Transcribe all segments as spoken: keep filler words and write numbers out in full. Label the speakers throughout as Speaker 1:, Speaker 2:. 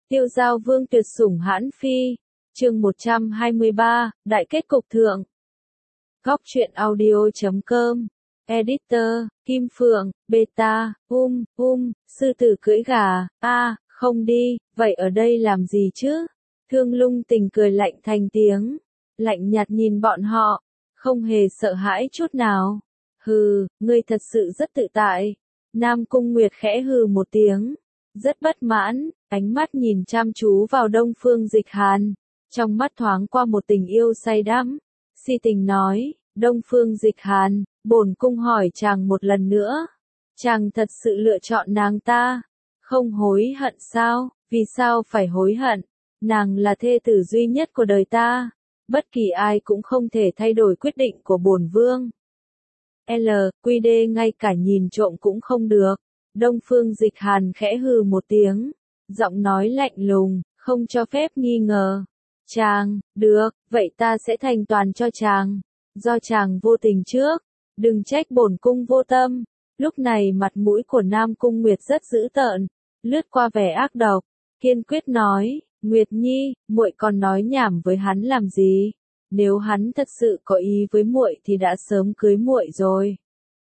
Speaker 1: Tiêu Giao Vương tuyệt sủng hãn phi. Chương một trăm hai mươi ba, đại kết cục thượng. Góc truyện audio chấm com. Editor, Kim Phượng, Beta, um, um, sư tử cưỡi gà, a, à, không đi, vậy ở đây làm gì chứ? Thương Lung Tình cười lạnh thành tiếng, lạnh nhạt nhìn bọn họ, không hề sợ hãi chút nào. Hừ, ngươi thật sự rất tự tại. Nam Cung Nguyệt khẽ hừ một tiếng, rất bất mãn, ánh mắt nhìn chăm chú vào Đông Phương Dịch Hàn, trong mắt thoáng qua một tình yêu say đắm. Si tình nói, Đông Phương Dịch Hàn, bổn cung hỏi chàng một lần nữa, chàng thật sự lựa chọn nàng ta, không hối hận sao? Vì sao phải hối hận? Nàng là thê tử duy nhất của đời ta, bất kỳ ai cũng không thể thay đổi quyết định của bổn vương. L, quy đê ngay cả nhìn trộm cũng không được. Đông Phương Dịch Hàn khẽ hừ một tiếng, giọng nói lạnh lùng, không cho phép nghi ngờ. Chàng, được, vậy ta sẽ thành toàn cho chàng. Do chàng vô tình trước, đừng trách bổn cung vô tâm. Lúc này mặt mũi của Nam Cung Nguyệt rất dữ tợn, lướt qua vẻ ác độc, kiên quyết nói, Nguyệt Nhi, muội còn nói nhảm với hắn làm gì? Nếu hắn thật sự có ý với muội thì đã sớm cưới muội rồi.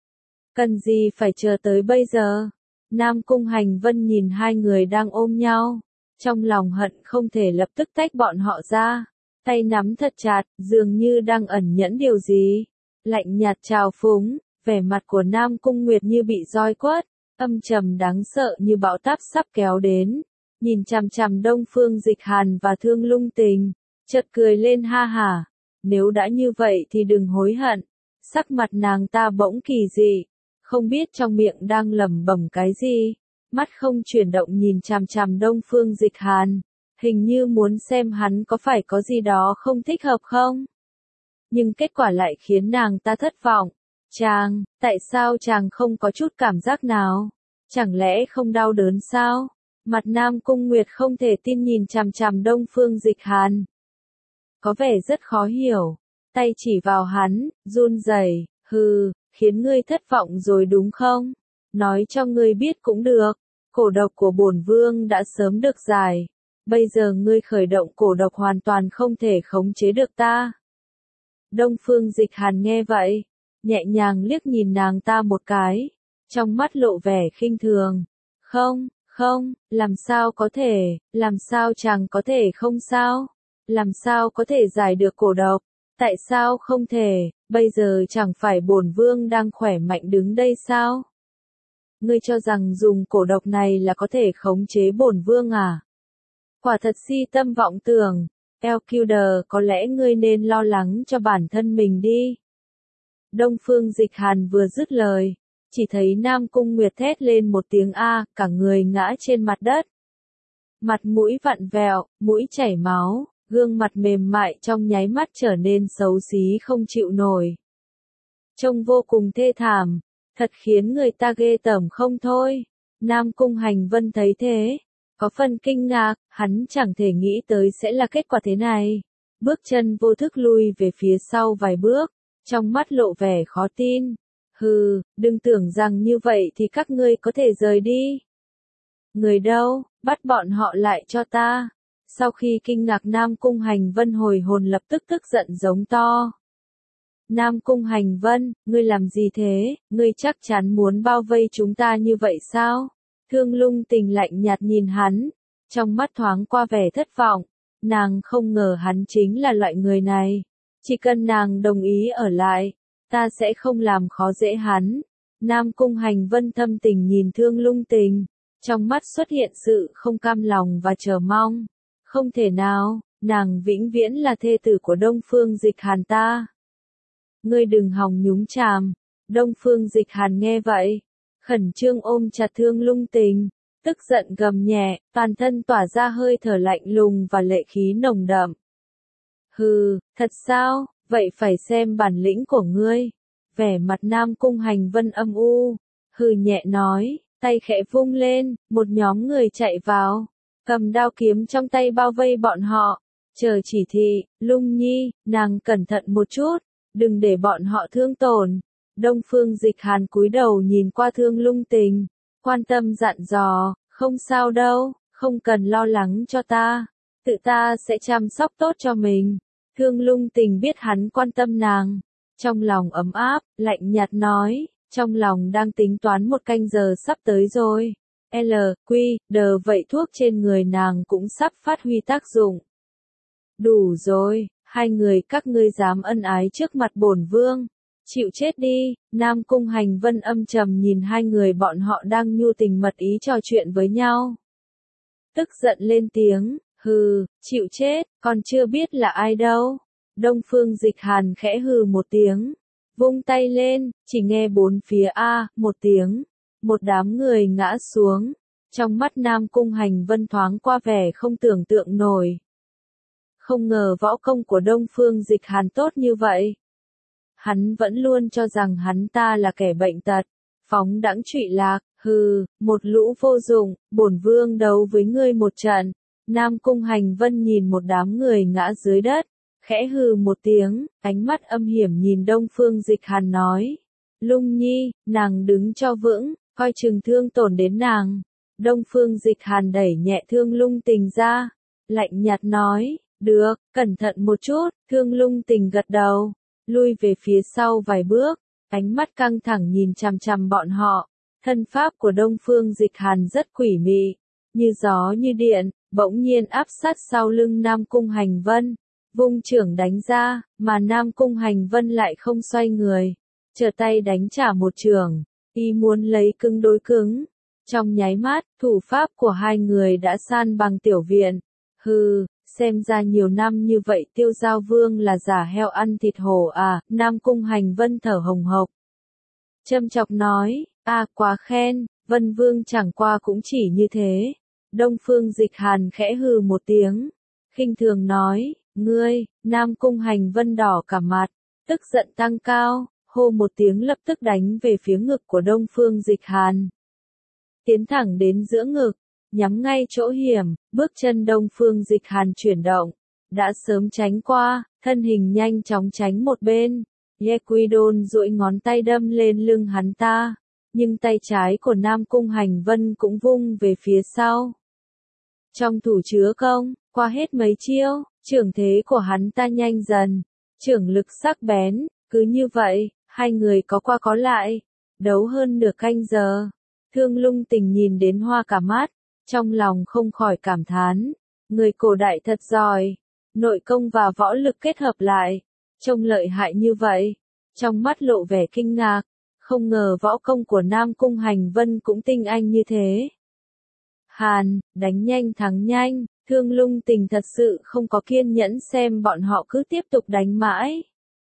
Speaker 1: Cần gì phải chờ tới bây giờ? Nam Cung Hành Vân nhìn hai người đang ôm nhau, trong lòng hận không thể lập tức tách bọn họ ra, tay nắm thật chặt, dường như đang ẩn nhẫn điều gì. Lạnh nhạt trào phúng, vẻ mặt của Nam Cung Nguyệt như bị roi quất, âm trầm đáng sợ như bão táp sắp kéo đến, nhìn chằm chằm Đông Phương Dịch Hàn và Thương Lung Tình, chợt cười lên ha hả, nếu đã như vậy thì đừng hối hận. Sắc mặt nàng ta bỗng kỳ dị, không biết trong miệng đang lẩm bẩm cái gì, mắt không chuyển động nhìn chằm chằm Đông Phương Dịch Hàn, hình như muốn xem hắn có phải có gì đó không thích hợp không. Nhưng kết quả lại khiến nàng ta thất vọng. Chàng, tại sao chàng không có chút cảm giác nào? Chẳng lẽ không đau đớn sao? Mặt Nam Cung Nguyệt không thể tin nhìn chằm chằm Đông Phương Dịch Hàn, có vẻ rất khó hiểu, tay chỉ vào hắn, run rẩy, hừ, khiến ngươi thất vọng rồi đúng không? Nói cho ngươi biết cũng được, cổ độc của bổn vương đã sớm được giải, bây giờ ngươi khởi động cổ độc hoàn toàn không thể khống chế được ta. Đông Phương Dịch Hàn nghe vậy, nhẹ nhàng liếc nhìn nàng ta một cái, trong mắt lộ vẻ khinh thường. Không, không, làm sao có thể, làm sao chàng có thể không sao? Làm sao có thể giải được cổ độc? Tại sao không thể, bây giờ chẳng phải bổn vương đang khỏe mạnh đứng đây sao? Ngươi cho rằng dùng cổ độc này là có thể khống chế bổn vương à? Quả thật si tâm vọng tưởng, Elkilder, có lẽ ngươi nên lo lắng cho bản thân mình đi. Đông Phương Dịch Hàn vừa dứt lời, chỉ thấy Nam Cung Nguyệt thét lên một tiếng a, cả người ngã trên mặt đất. Mặt mũi vặn vẹo, mũi chảy máu, gương mặt mềm mại trong nháy mắt trở nên xấu xí không chịu nổi. Trông vô cùng thê thảm, thật khiến người ta ghê tởm không thôi. Nam Cung Hành Vân thấy thế, có phần kinh ngạc, hắn chẳng thể nghĩ tới sẽ là kết quả thế này. Bước chân vô thức lui về phía sau vài bước, trong mắt lộ vẻ khó tin. Hừ, đừng tưởng rằng như vậy thì các ngươi có thể rời đi. Người đâu, bắt bọn họ lại cho ta. Sau khi kinh ngạc Nam Cung Hành Vân hồi hồn lập tức tức giận giống to. Nam Cung Hành Vân, ngươi làm gì thế, ngươi chắc chắn muốn bao vây chúng ta như vậy sao? Thương Lung Tình lạnh nhạt nhìn hắn, trong mắt thoáng qua vẻ thất vọng, nàng không ngờ hắn chính là loại người này. Chỉ cần nàng đồng ý ở lại, ta sẽ không làm khó dễ hắn. Nam Cung Hành Vân thâm tình nhìn Thương Lung Tình, trong mắt xuất hiện sự không cam lòng và chờ mong. Không thể nào, nàng vĩnh viễn là thê tử của Đông Phương Dịch Hàn ta. Ngươi đừng hòng nhúng chàm. Đông Phương Dịch Hàn nghe vậy, khẩn trương ôm chặt Thương Lung Tình, tức giận gầm nhẹ, toàn thân tỏa ra hơi thở lạnh lùng và lệ khí nồng đậm. Hừ, thật sao, vậy phải xem bản lĩnh của ngươi. Vẻ mặt Nam Cung Hành Vân âm u, hừ nhẹ nói, tay khẽ vung lên, một nhóm người chạy vào, cầm đao kiếm trong tay bao vây bọn họ, chờ chỉ thị. Lung Nhi, nàng cẩn thận một chút, đừng để bọn họ thương tổn. Đông Phương Dịch Hàn cúi đầu nhìn qua Thương Lung Tình, quan tâm dặn dò, không sao đâu, Không cần lo lắng cho ta, tự ta sẽ chăm sóc tốt cho mình. Thương Lung Tình biết hắn quan tâm nàng, trong lòng ấm áp, lạnh nhạt nói, trong lòng đang tính toán một canh giờ sắp tới rồi. L, Q, D vậy thuốc trên người nàng cũng sắp phát huy tác dụng. Đủ rồi, hai người các ngươi dám ân ái trước mặt bổn vương. Chịu chết đi, Nam Cung Hành Vân âm trầm nhìn hai người bọn họ đang nhu tình mật ý trò chuyện với nhau. Tức giận lên tiếng, hừ, chịu chết, còn chưa biết là ai đâu. Đông Phương Dịch Hàn khẽ hừ một tiếng, vung tay lên, chỉ nghe bốn phía a, một tiếng, một đám người ngã xuống. Trong mắt Nam Cung Hành Vân thoáng qua vẻ không tưởng tượng nổi. Không ngờ võ công của Đông Phương Dịch Hàn tốt như vậy. Hắn vẫn luôn cho rằng hắn ta là kẻ bệnh tật, phóng đãng trụy lạc, hừ, một lũ vô dụng, bổn vương đấu với ngươi một trận. Nam Cung Hành Vân nhìn một đám người ngã dưới đất, khẽ hừ một tiếng, ánh mắt âm hiểm nhìn Đông Phương Dịch Hàn nói. Lung Nhi, nàng đứng cho vững, coi chừng thương tổn đến nàng. Đông Phương Dịch Hàn đẩy nhẹ Thương Lung Tình ra, lạnh nhạt nói, được, cẩn thận một chút. Thương Lung Tình gật đầu, lui về phía sau vài bước, ánh mắt căng thẳng nhìn chằm chằm bọn họ. Thân pháp của Đông Phương Dịch Hàn rất quỷ mị, như gió như điện, bỗng nhiên áp sát sau lưng Nam Cung Hành Vân, vung chưởng đánh ra, mà Nam Cung Hành Vân lại không xoay người, trở tay đánh trả một chưởng, y muốn lấy cứng đối cứng. Trong nháy mắt, thủ pháp của hai người đã san bằng tiểu viện. Hừ, xem ra nhiều năm như vậy Tiêu Giao Vương là giả heo ăn thịt hổ à. Nam Cung Hành Vân thở hồng hộc, châm chọc nói, a quá khen, Vân Vương chẳng qua cũng chỉ như thế. Đông Phương Dịch Hàn khẽ hừ một tiếng, khinh thường nói, ngươi. Nam Cung Hành Vân đỏ cả mặt, tức giận tăng cao, hô một tiếng lập tức đánh về phía ngực của Đông Phương Dịch Hàn. Tiến thẳng đến giữa ngực, nhắm ngay chỗ hiểm, bước chân Đông Phương Dịch Hàn chuyển động, đã sớm tránh qua, thân hình nhanh chóng tránh một bên. Ye Quy Đôn duỗi ngón tay đâm lên lưng hắn ta, nhưng tay trái của Nam Cung Hành Vân cũng vung về phía sau. Trong thủ chứa công, qua hết mấy chiêu, chưởng thế của hắn ta nhanh dần, chưởng lực sắc bén, cứ như vậy, hai người có qua có lại, đấu hơn nửa canh giờ. Thương Lung Tình nhìn đến hoa cả mắt, trong lòng không khỏi cảm thán, người cổ đại thật giỏi, nội công và võ lực kết hợp lại, trông lợi hại như vậy. Trong mắt lộ vẻ kinh ngạc, không ngờ võ công của Nam Cung Hành Vân cũng tinh anh như thế. Hàn, đánh nhanh thắng nhanh, Thương Lung Tình thật sự không có kiên nhẫn xem bọn họ cứ tiếp tục đánh mãi.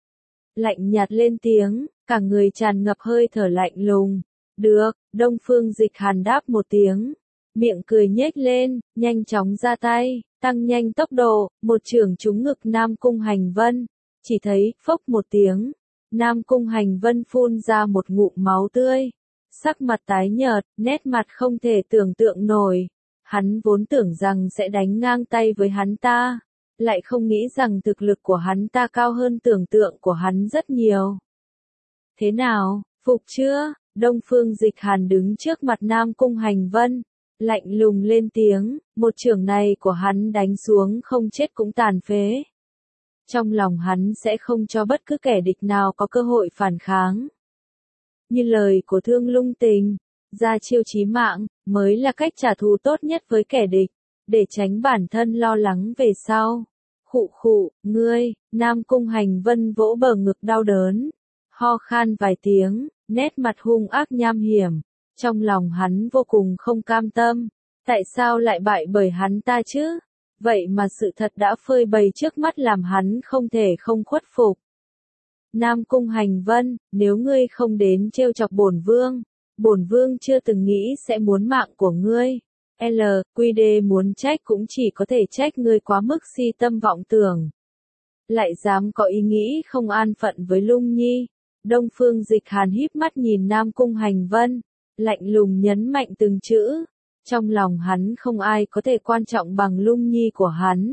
Speaker 1: Lạnh nhạt lên tiếng, cả người tràn ngập hơi thở lạnh lùng. Được, Đông Phương Dịch Hàn đáp một tiếng, miệng cười nhếch lên, nhanh chóng ra tay, tăng nhanh tốc độ, một chưởng trúng ngực Nam Cung Hành Vân. Chỉ thấy, phốc một tiếng, Nam Cung Hành Vân phun ra một ngụm máu tươi, sắc mặt tái nhợt, nét mặt không thể tưởng tượng nổi. Hắn vốn tưởng rằng sẽ đánh ngang tay với hắn ta, lại không nghĩ rằng thực lực của hắn ta cao hơn tưởng tượng của hắn rất nhiều. Thế nào, phục chưa? Đông Phương Dịch Hàn đứng trước mặt Nam Cung Hành Vân, lạnh lùng lên tiếng, một chưởng này của hắn đánh xuống không chết cũng tàn phế. Trong lòng hắn sẽ không cho bất cứ kẻ địch nào có cơ hội phản kháng. Như lời của Thương Lung Tình, ra chiêu chí mạng, mới là cách trả thù tốt nhất với kẻ địch, để tránh bản thân lo lắng về sau. Khụ khụ, ngươi. Nam Cung Hành Vân vỗ bờ ngực đau đớn, ho khan vài tiếng, nét mặt hung ác nham hiểm, trong lòng hắn vô cùng không cam tâm, tại sao lại bại bởi hắn ta chứ? Vậy mà sự thật đã phơi bày trước mắt làm hắn không thể không khuất phục. Nam Cung Hành Vân, nếu ngươi không đến trêu chọc bổn vương, bổn vương chưa từng nghĩ sẽ muốn mạng của ngươi. L, Quy Đê muốn trách cũng chỉ có thể trách ngươi quá mức si tâm vọng tưởng. Lại dám có ý nghĩ không an phận với Lung Nhi. Đông Phương Dịch Hàn híp mắt nhìn Nam Cung Hành Vân, lạnh lùng nhấn mạnh từng chữ. Trong lòng hắn không ai có thể quan trọng bằng Lung Nhi của hắn.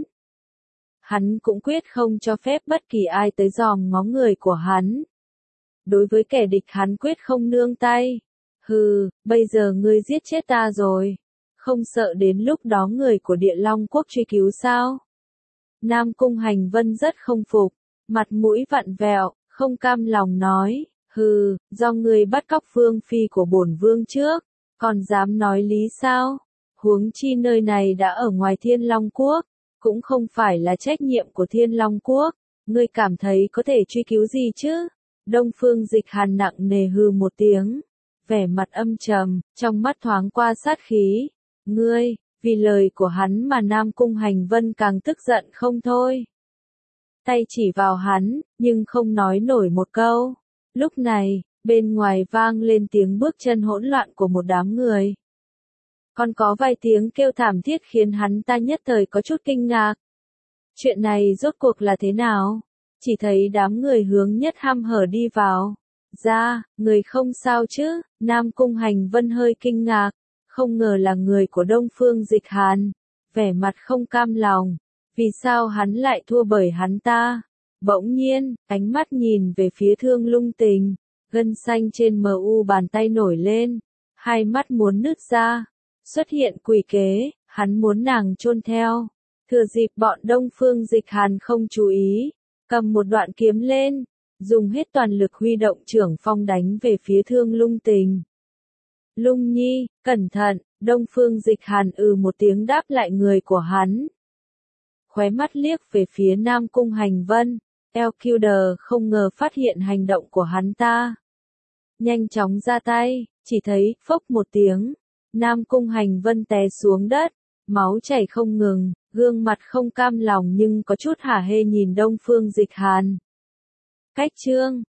Speaker 1: Hắn cũng quyết không cho phép bất kỳ ai tới dòm ngó người của hắn. Đối với kẻ địch hắn quyết không nương tay. Hừ, bây giờ ngươi giết chết ta rồi. không sợ đến lúc đó người của Địa Long Quốc truy cứu sao? Nam Cung Hành Vân rất không phục, mặt mũi vặn vẹo, không cam lòng nói, hừ, do ngươi bắt cóc vương phi của bổn vương trước, còn dám nói lý sao? Huống chi nơi này đã ở ngoài Thiên Long Quốc, cũng không phải là trách nhiệm của Thiên Long Quốc, ngươi cảm thấy có thể truy cứu gì chứ? Đông Phương Dịch Hàn nặng nề hừ một tiếng, vẻ mặt âm trầm, trong mắt thoáng qua sát khí. Ngươi, vì lời của hắn mà Nam Cung Hành Vân càng tức giận không thôi. Tay chỉ vào hắn, nhưng không nói nổi một câu. Lúc này, bên ngoài vang lên tiếng bước chân hỗn loạn của một đám người. Còn có vài tiếng kêu thảm thiết khiến hắn ta nhất thời có chút kinh ngạc. Chuyện này rốt cuộc là thế nào? Chỉ thấy đám người hướng Nhất Ham hở đi vào. Ra, người không sao chứ? Nam Cung Hành Vân hơi kinh ngạc, không ngờ là người của Đông Phương Dịch Hàn. Vẻ mặt không cam lòng, vì sao hắn lại thua bởi hắn ta? Bỗng nhiên, ánh mắt nhìn về phía Thương Lung Tình, gân xanh trên mờ u bàn tay nổi lên, hai mắt muốn nứt ra, xuất hiện quỷ kế, hắn muốn nàng chôn theo. Thừa dịp bọn Đông Phương Dịch Hàn không chú ý, cầm một đoạn kiếm lên, dùng hết toàn lực huy động trưởng phong đánh về phía Thương Lung Tình. Lung Nhi, cẩn thận, Đông Phương Dịch Hàn ừ một tiếng đáp lại người của hắn. Khóe mắt liếc về phía Nam Cung Hành Vân, Elkiuder không ngờ phát hiện hành động của hắn ta. Nhanh chóng ra tay, chỉ thấy, phốc một tiếng, Nam Cung Hành Vân té xuống đất, máu chảy không ngừng, gương mặt không cam lòng nhưng có chút hả hê nhìn Đông Phương Dịch Hàn. Cách chương